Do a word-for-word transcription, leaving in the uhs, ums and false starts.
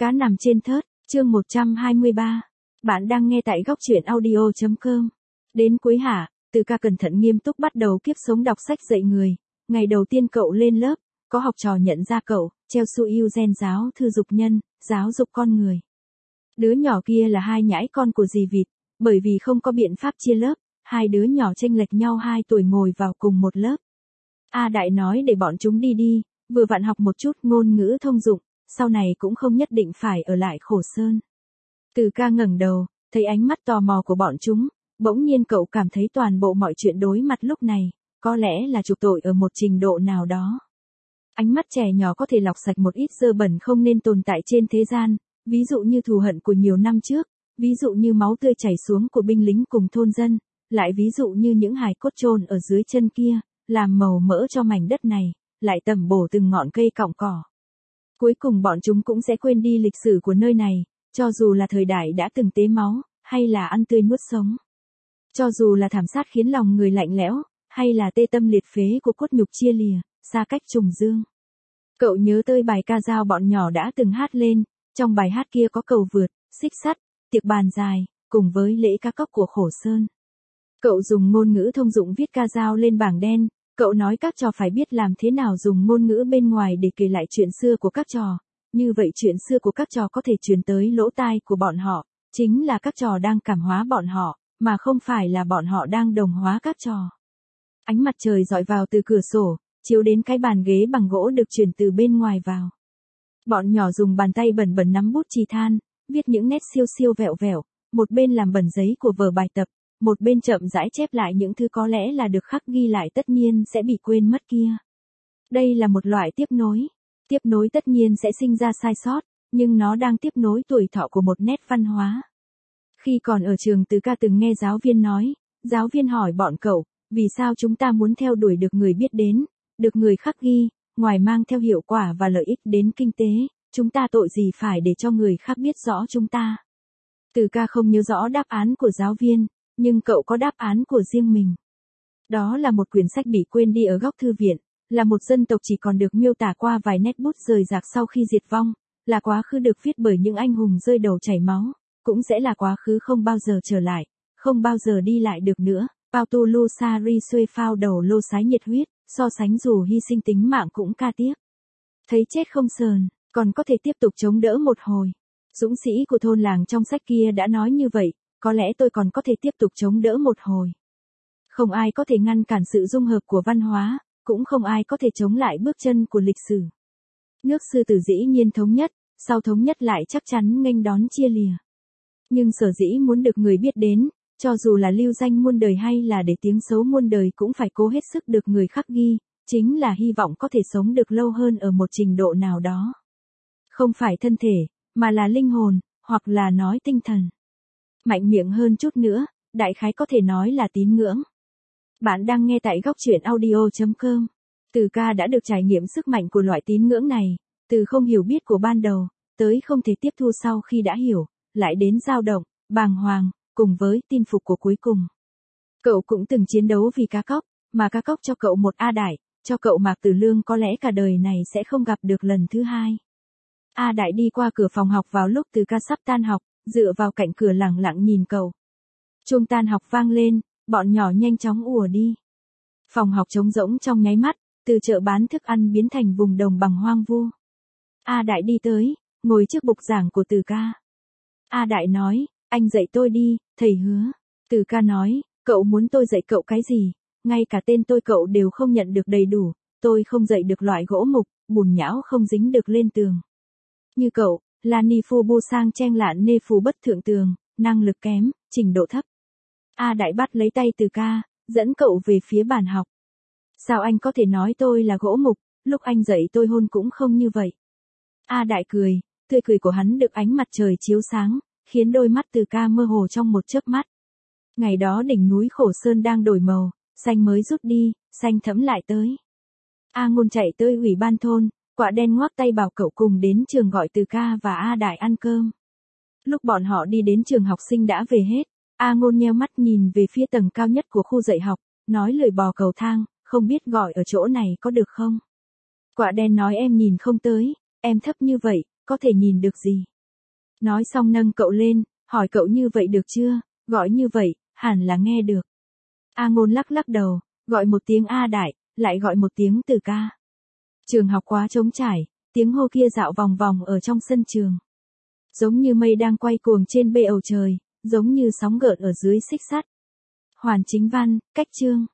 Cá nằm trên thớt, chương một trăm hai mươi ba. Bạn đang nghe tại góc truyện audio chấm com. Đến cuối hạ, Từ Ca cẩn thận nghiêm túc bắt đầu kiếp sống đọc sách dạy người. Ngày đầu tiên cậu lên lớp, có học trò nhận ra cậu, treo su yêu gen giáo thư dục nhân, giáo dục con người. Đứa nhỏ kia là hai nhãi con của dì vịt, bởi vì không có biện pháp chia lớp, hai đứa nhỏ chênh lệch nhau hai tuổi ngồi vào cùng một lớp. A Đại nói để bọn chúng đi đi, vừa vặn học một chút ngôn ngữ thông dụng, sau này cũng không nhất định phải ở lại Khổ Sơn. Từ Ca ngẩng đầu, thấy ánh mắt tò mò của bọn chúng, bỗng nhiên cậu cảm thấy toàn bộ mọi chuyện đối mặt lúc này, có lẽ là chuộc tội ở một trình độ nào đó. Ánh mắt trẻ nhỏ có thể lọc sạch một ít dơ bẩn không nên tồn tại trên thế gian, ví dụ như thù hận của nhiều năm trước, ví dụ như máu tươi chảy xuống của binh lính cùng thôn dân, lại ví dụ như những hài cốt chôn ở dưới chân kia, làm màu mỡ cho mảnh đất này, lại tẩm bổ từng ngọn cây cọng cỏ. Cuối cùng bọn chúng cũng sẽ quên đi lịch sử của nơi này, cho dù là thời đại đã từng tế máu, hay là ăn tươi nuốt sống. Cho dù là thảm sát khiến lòng người lạnh lẽo, hay là tê tâm liệt phế của cốt nhục chia lìa, xa cách trùng dương. Cậu nhớ tới bài ca dao bọn nhỏ đã từng hát lên, trong bài hát kia có cầu vượt, xích sắt, tiệc bàn dài, cùng với lễ cá cóc của Khổ Sơn. Cậu dùng ngôn ngữ thông dụng viết ca dao lên bảng đen, cậu nói các trò phải biết làm thế nào dùng ngôn ngữ bên ngoài để kể lại chuyện xưa của các trò, như vậy chuyện xưa của các trò có thể truyền tới lỗ tai của bọn họ, chính là các trò đang cảm hóa bọn họ, mà không phải là bọn họ đang đồng hóa các trò. Ánh mặt trời dọi vào từ cửa sổ, chiếu đến cái bàn ghế bằng gỗ được chuyển từ bên ngoài vào. Bọn nhỏ dùng bàn tay bẩn bẩn nắm bút chì than, viết những nét siêu siêu vẹo vẹo, một bên làm bẩn giấy của vở bài tập, một bên chậm rãi chép lại những thứ có lẽ là được khắc ghi lại tất nhiên sẽ bị quên mất kia. Đây là một loại tiếp nối. Tiếp nối tất nhiên sẽ sinh ra sai sót, nhưng nó đang tiếp nối tuổi thọ của một nét văn hóa. Khi còn ở trường Từ Ca từng nghe giáo viên nói, giáo viên hỏi bọn cậu, vì sao chúng ta muốn theo đuổi được người biết đến, được người khắc ghi, ngoài mang theo hiệu quả và lợi ích đến kinh tế, chúng ta tội gì phải để cho người khác biết rõ chúng ta. Từ Ca không nhớ rõ đáp án của giáo viên, nhưng cậu có đáp án của riêng mình. Đó là một quyển sách bị quên đi ở góc thư viện, là một dân tộc chỉ còn được miêu tả qua vài nét bút rời rạc sau khi diệt vong, là quá khứ được viết bởi những anh hùng rơi đầu chảy máu, cũng sẽ là quá khứ không bao giờ trở lại, không bao giờ đi lại được nữa. Pautulu Sari xuê phao đầu lô sái nhiệt huyết, so sánh dù hy sinh tính mạng cũng ca tiếc. Thấy chết không sờn, còn có thể tiếp tục chống đỡ một hồi. Dũng sĩ của thôn làng trong sách kia đã nói như vậy, có lẽ tôi còn có thể tiếp tục chống đỡ một hồi. Không ai có thể ngăn cản sự dung hợp của văn hóa, cũng không ai có thể chống lại bước chân của lịch sử. Nước Sư Tử dĩ nhiên thống nhất, sau thống nhất lại chắc chắn nghênh đón chia lìa. Nhưng sở dĩ muốn được người biết đến, cho dù là lưu danh muôn đời hay là để tiếng xấu muôn đời cũng phải cố hết sức được người khắc ghi, chính là hy vọng có thể sống được lâu hơn ở một trình độ nào đó. Không phải thân thể, mà là linh hồn, hoặc là nói tinh thần. Mạnh miệng hơn chút nữa, đại khái có thể nói là tín ngưỡng. Bạn đang nghe tại góc truyện audio chấm com. Từ Ca đã được trải nghiệm sức mạnh của loại tín ngưỡng này, từ không hiểu biết của ban đầu, tới không thể tiếp thu sau khi đã hiểu, lại đến dao động, bàng hoàng, cùng với tin phục của cuối cùng. Cậu cũng từng chiến đấu vì cá cóc, mà cá cóc cho cậu một A Đại, cho cậu Mạc Tử Lương có lẽ cả đời này sẽ không gặp được lần thứ hai. A Đại đi qua cửa phòng học vào lúc Từ Ca sắp tan học, dựa vào cạnh cửa lẳng lặng nhìn cậu. Chuông tan học vang lên, bọn nhỏ nhanh chóng ùa đi. Phòng học trống rỗng trong nháy mắt, từ chợ bán thức ăn biến thành vùng đồng bằng hoang vu. A Đại đi tới, ngồi trước bục giảng của Từ Ca. A Đại nói, anh dạy tôi đi, thầy hứa. Từ Ca nói, cậu muốn tôi dạy cậu cái gì, ngay cả tên tôi cậu đều không nhận được đầy đủ, tôi không dạy được loại gỗ mục, bùn nhão không dính được lên tường. Như cậu, là ni phu bu sang chen lạn nê phù bất thượng tường, năng lực kém, trình độ thấp. A Đại bắt lấy tay Từ Ca, dẫn cậu về phía bàn học. Sao anh có thể nói tôi là gỗ mục, lúc anh dạy tôi hôn cũng không như vậy. A Đại cười, tươi cười của hắn được ánh mặt trời chiếu sáng, khiến đôi mắt Từ Ca mơ hồ trong một chớp mắt. Ngày đó đỉnh núi Khổ Sơn đang đổi màu, xanh mới rút đi, xanh thẫm lại tới. A Ngôn chạy tới ủy ban thôn, Quạ Đen ngoắc tay bảo cậu cùng đến trường gọi Từ Ca và A Đại ăn cơm. Lúc bọn họ đi đến trường học sinh đã về hết, A Ngôn nheo mắt nhìn về phía tầng cao nhất của khu dạy học, nói lời bò cầu thang, không biết gọi ở chỗ này có được không? Quạ Đen nói em nhìn không tới, em thấp như vậy, có thể nhìn được gì? Nói xong nâng cậu lên, hỏi cậu như vậy được chưa, gọi như vậy, hẳn là nghe được. A Ngôn lắc lắc đầu, gọi một tiếng A Đại, lại gọi một tiếng Từ ca. Trường học quá trống trải, tiếng hô kia dạo vòng vòng ở trong sân trường. Giống như mây đang quay cuồng trên bệ bầu trời, giống như sóng gợn ở dưới xích sắt. Hoàn Chính Văn, cách chương.